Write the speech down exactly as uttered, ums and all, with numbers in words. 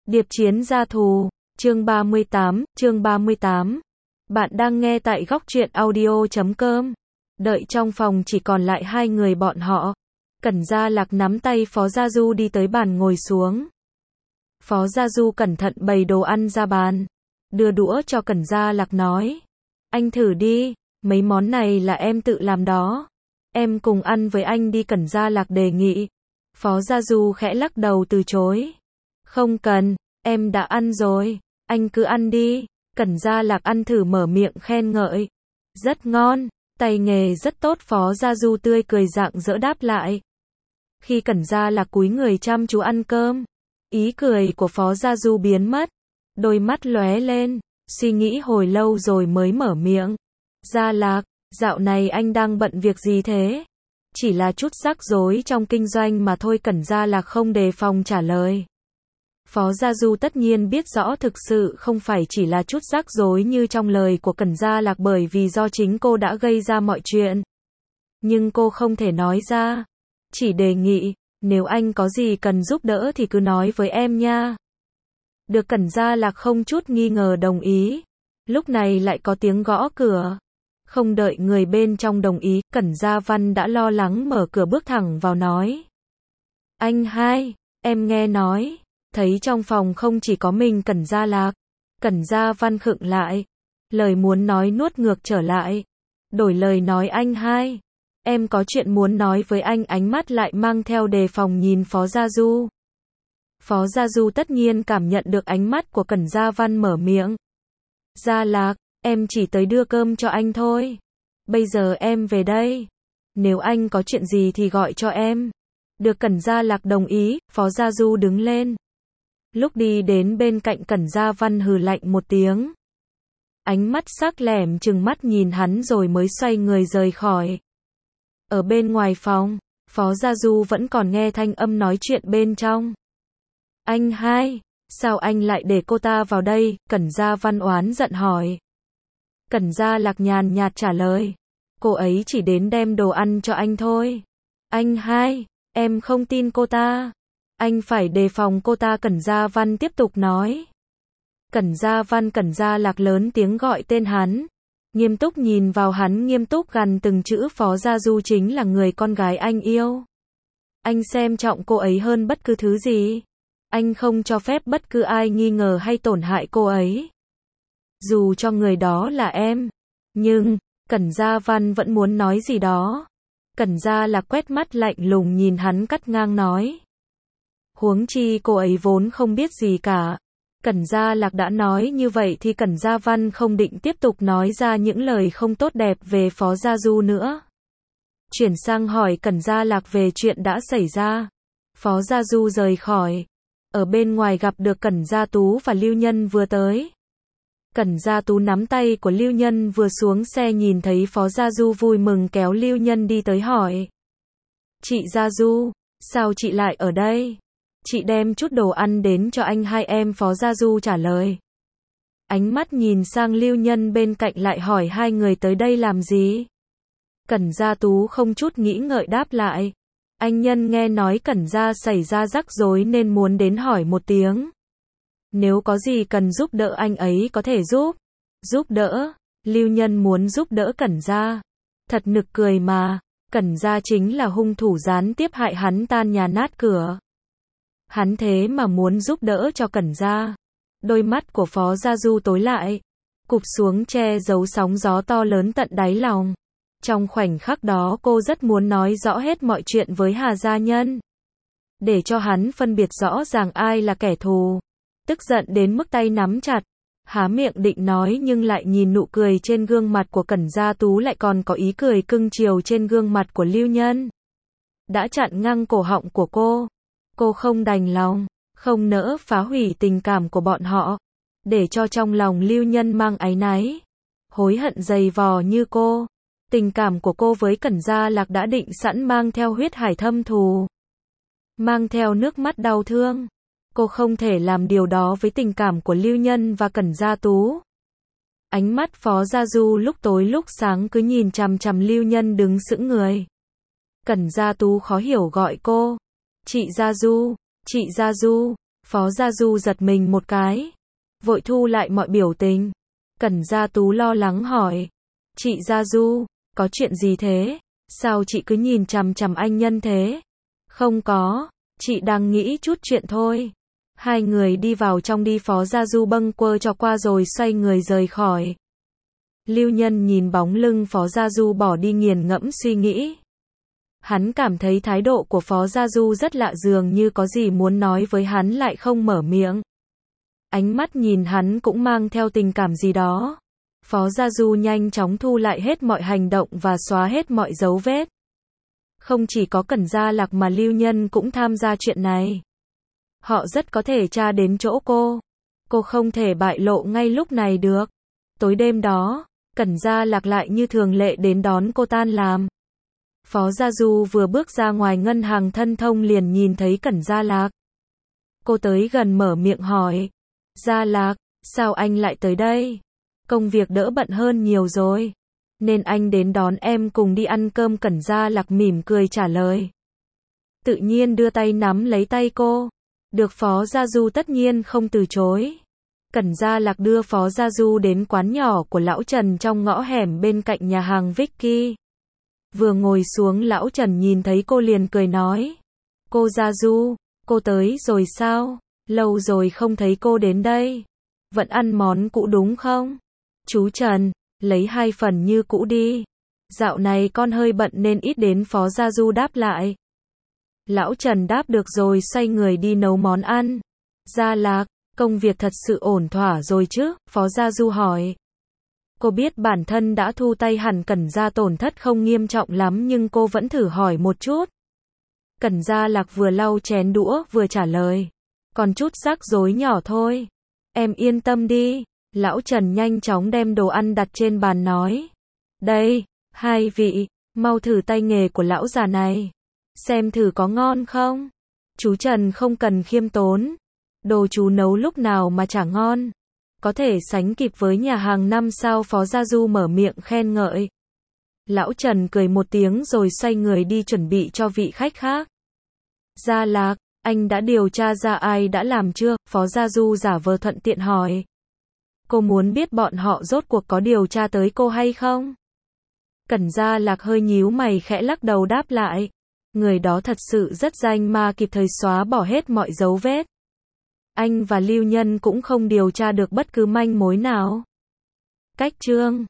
Điệp chiến gia thù, chương ba mươi tám, chương ba mươi tám. Bạn đang nghe tại góc truyện audio chấm com. Đợi trong phòng chỉ còn lại hai người bọn họ. Cẩn Gia Lạc nắm tay Phó Gia Du đi tới bàn ngồi xuống. Phó Gia Du cẩn thận bày đồ ăn ra bàn. Đưa đũa cho Cẩn Gia Lạc nói. Anh thử đi, mấy món này là em tự làm đó. Em cùng ăn với anh đi, Cẩn Gia Lạc đề nghị. Phó Gia Du khẽ lắc đầu từ chối. Không cần, em đã ăn rồi, anh cứ ăn đi. Cẩn Gia Lạc ăn thử mở miệng khen ngợi. Rất ngon, tay nghề rất tốt, Phó Gia Du tươi cười rạng rỡ đáp lại. Khi Cẩn Gia Lạc cúi người chăm chú ăn cơm, ý cười của Phó Gia Du biến mất, đôi mắt lóe lên, suy nghĩ hồi lâu rồi mới mở miệng. Gia Lạc, dạo này anh đang bận việc gì thế? Chỉ là chút rắc rối trong kinh doanh mà thôi, Cẩn Gia Lạc không đề phòng trả lời. Phó Gia Du tất nhiên biết rõ thực sự không phải chỉ là chút rắc rối như trong lời của Cẩn Gia Lạc, bởi vì do chính cô đã gây ra mọi chuyện. Nhưng cô không thể nói ra. Chỉ đề nghị, nếu anh có gì cần giúp đỡ thì cứ nói với em nha. Được, Cẩn Gia Lạc không chút nghi ngờ đồng ý. Lúc này lại có tiếng gõ cửa. Không đợi người bên trong đồng ý, Cẩn Gia Văn đã lo lắng mở cửa bước thẳng vào nói. Anh hai, em nghe nói. Thấy trong phòng không chỉ có mình Cẩn Gia Lạc, Cẩn Gia Văn khựng lại. Lời muốn nói nuốt ngược trở lại. Đổi lời nói, anh hai, em có chuyện muốn nói với anh, ánh mắt lại mang theo đề phòng nhìn Phó Gia Du. Phó Gia Du tất nhiên cảm nhận được ánh mắt của Cẩn Gia Văn, mở miệng. Gia Lạc, em chỉ tới đưa cơm cho anh thôi. Bây giờ em về đây. Nếu anh có chuyện gì thì gọi cho em. Được, Cẩn Gia Lạc đồng ý. Phó Gia Du đứng lên. Lúc đi đến bên cạnh Cẩn Gia Văn hừ lạnh một tiếng. Ánh mắt sắc lẻm trừng mắt nhìn hắn rồi mới xoay người rời khỏi. Ở bên ngoài phòng, Phó Gia Du vẫn còn nghe thanh âm nói chuyện bên trong. Anh hai, sao anh lại để cô ta vào đây? Cẩn Gia Văn oán giận hỏi. Cẩn Gia Lạc nhàn nhạt trả lời. Cô ấy chỉ đến đem đồ ăn cho anh thôi. Anh hai, em không tin cô ta. Anh phải đề phòng cô ta, Cẩn Gia Văn tiếp tục nói. Cẩn Gia Văn, Cẩn Gia Lạc lớn tiếng gọi tên hắn. Nghiêm túc nhìn vào hắn, nghiêm túc gằn từng chữ. Phó Gia Du chính là người con gái anh yêu. Anh xem trọng cô ấy hơn bất cứ thứ gì. Anh không cho phép bất cứ ai nghi ngờ hay tổn hại cô ấy. Dù cho người đó là em. Nhưng, Cẩn Gia Văn vẫn muốn nói gì đó. Cẩn Gia Lạc quét mắt lạnh lùng nhìn hắn, cắt ngang nói. Huống chi cô ấy vốn không biết gì cả. Cẩn Gia Lạc đã nói như vậy thì Cẩn Gia Văn không định tiếp tục nói ra những lời không tốt đẹp về Phó Gia Du nữa. Chuyển sang hỏi Cẩn Gia Lạc về chuyện đã xảy ra. Phó Gia Du rời khỏi. Ở bên ngoài gặp được Cẩn Gia Tú và Lưu Nhân vừa tới. Cẩn Gia Tú nắm tay của Lưu Nhân vừa xuống xe, nhìn thấy Phó Gia Du vui mừng kéo Lưu Nhân đi tới hỏi. Chị Gia Du, sao chị lại ở đây? Chị đem chút đồ ăn đến cho anh hai em, Phó Gia Du trả lời. Ánh mắt nhìn sang Lưu Nhân bên cạnh lại hỏi hai người tới đây làm gì? Cẩn Gia Tú không chút nghĩ ngợi đáp lại. Anh Nhân nghe nói Cẩn Gia xảy ra rắc rối nên muốn đến hỏi một tiếng. Nếu có gì cần giúp đỡ anh ấy có thể giúp. Giúp đỡ? Lưu Nhân muốn giúp đỡ Cẩn Gia. Thật nực cười mà. Cẩn Gia chính là hung thủ gián tiếp hại hắn tan nhà nát cửa. Hắn thế mà muốn giúp đỡ cho Cẩn Gia. Đôi mắt của Phó Gia Du tối lại. Cụp xuống che giấu sóng gió to lớn tận đáy lòng. Trong khoảnh khắc đó cô rất muốn nói rõ hết mọi chuyện với Hà Gia Nhân. Để cho hắn phân biệt rõ ràng ai là kẻ thù. Tức giận đến mức tay nắm chặt. Há miệng định nói nhưng lại nhìn nụ cười trên gương mặt của Cẩn Gia Tú, lại còn có ý cười cưng chiều trên gương mặt của Lưu Nhân. Đã chặn ngang cổ họng của cô. Cô không đành lòng, không nỡ phá hủy tình cảm của bọn họ. Để cho trong lòng Lưu Nhân mang áy náy. Hối hận dày vò như cô. Tình cảm của cô với Cẩn Gia Lạc đã định sẵn mang theo huyết hải thâm thù. Mang theo nước mắt đau thương. Cô không thể làm điều đó với tình cảm của Lưu Nhân và Cẩn Gia Tú. Ánh mắt Phó Gia Du lúc tối lúc sáng cứ nhìn chằm chằm Lưu Nhân đứng sững người. Cẩn Gia Tú khó hiểu gọi cô. Chị Gia Du, chị Gia Du. Phó Gia Du giật mình một cái, vội thu lại mọi biểu tình. Cẩn Gia Tú lo lắng hỏi, chị Gia Du, có chuyện gì thế? Sao chị cứ nhìn chằm chằm anh Nhân thế? Không có, chị đang nghĩ chút chuyện thôi. Hai người đi vào trong đi, Phó Gia Du bâng quơ cho qua rồi xoay người rời khỏi. Lưu Nhân nhìn bóng lưng Phó Gia Du bỏ đi nghiền ngẫm suy nghĩ. Hắn cảm thấy thái độ của Phó Gia Du rất lạ, dường như có gì muốn nói với hắn lại không mở miệng. Ánh mắt nhìn hắn cũng mang theo tình cảm gì đó. Phó Gia Du nhanh chóng thu lại hết mọi hành động và xóa hết mọi dấu vết. Không chỉ có Cẩn Gia Lạc mà Lưu Nhân cũng tham gia chuyện này. Họ rất có thể tra đến chỗ cô. Cô không thể bại lộ ngay lúc này được. Tối đêm đó, Cẩn Gia Lạc lại như thường lệ đến đón cô tan làm. Phó Gia Du vừa bước ra ngoài ngân hàng Thân Thông liền nhìn thấy Cẩn Gia Lạc. Cô tới gần mở miệng hỏi, Gia Lạc, sao anh lại tới đây? Công việc đỡ bận hơn nhiều rồi, nên anh đến đón em cùng đi ăn cơm. Cẩn Gia Lạc mỉm cười trả lời. Tự nhiên đưa tay nắm lấy tay cô. Được Phó Gia Du tất nhiên không từ chối. Cẩn Gia Lạc đưa Phó Gia Du đến quán nhỏ của lão Trần trong ngõ hẻm bên cạnh nhà hàng Vicky. Vừa ngồi xuống, lão Trần nhìn thấy cô liền cười nói, cô Gia Du, cô tới rồi sao? Lâu rồi không thấy cô đến đây. Vẫn ăn món cũ đúng không? Chú Trần, lấy hai phần như cũ đi. Dạo này con hơi bận nên ít đến. Phó Gia Du đáp lại. Lão Trần đáp được rồi xoay người đi nấu món ăn. Gia Lạc, công việc thật sự ổn thỏa rồi chứ? Phó Gia Du hỏi. Cô biết bản thân đã thu tay hẳn Cẩn Gia tổn thất không nghiêm trọng lắm nhưng cô vẫn thử hỏi một chút. Cẩn Gia Lạc vừa lau chén đũa vừa trả lời. Còn chút rắc rối nhỏ thôi. Em yên tâm đi. Lão Trần nhanh chóng đem đồ ăn đặt trên bàn nói. Đây, hai vị, mau thử tay nghề của lão già này. Xem thử có ngon không? Chú Trần không cần khiêm tốn. Đồ chú nấu lúc nào mà chả ngon. Có thể sánh kịp với nhà hàng năm sao? Phó Gia Du mở miệng khen ngợi. Lão Trần cười một tiếng rồi xoay người đi chuẩn bị cho vị khách khác. Gia Lạc, anh đã điều tra ra ai đã làm chưa? Phó Gia Du giả vờ thuận tiện hỏi. Cô muốn biết bọn họ rốt cuộc có điều tra tới cô hay không? Cẩn Gia Lạc hơi nhíu mày khẽ lắc đầu đáp lại. Người đó thật sự rất danh ma, kịp thời xóa bỏ hết mọi dấu vết. Anh và Lưu Nhân cũng không điều tra được bất cứ manh mối nào. Cách chương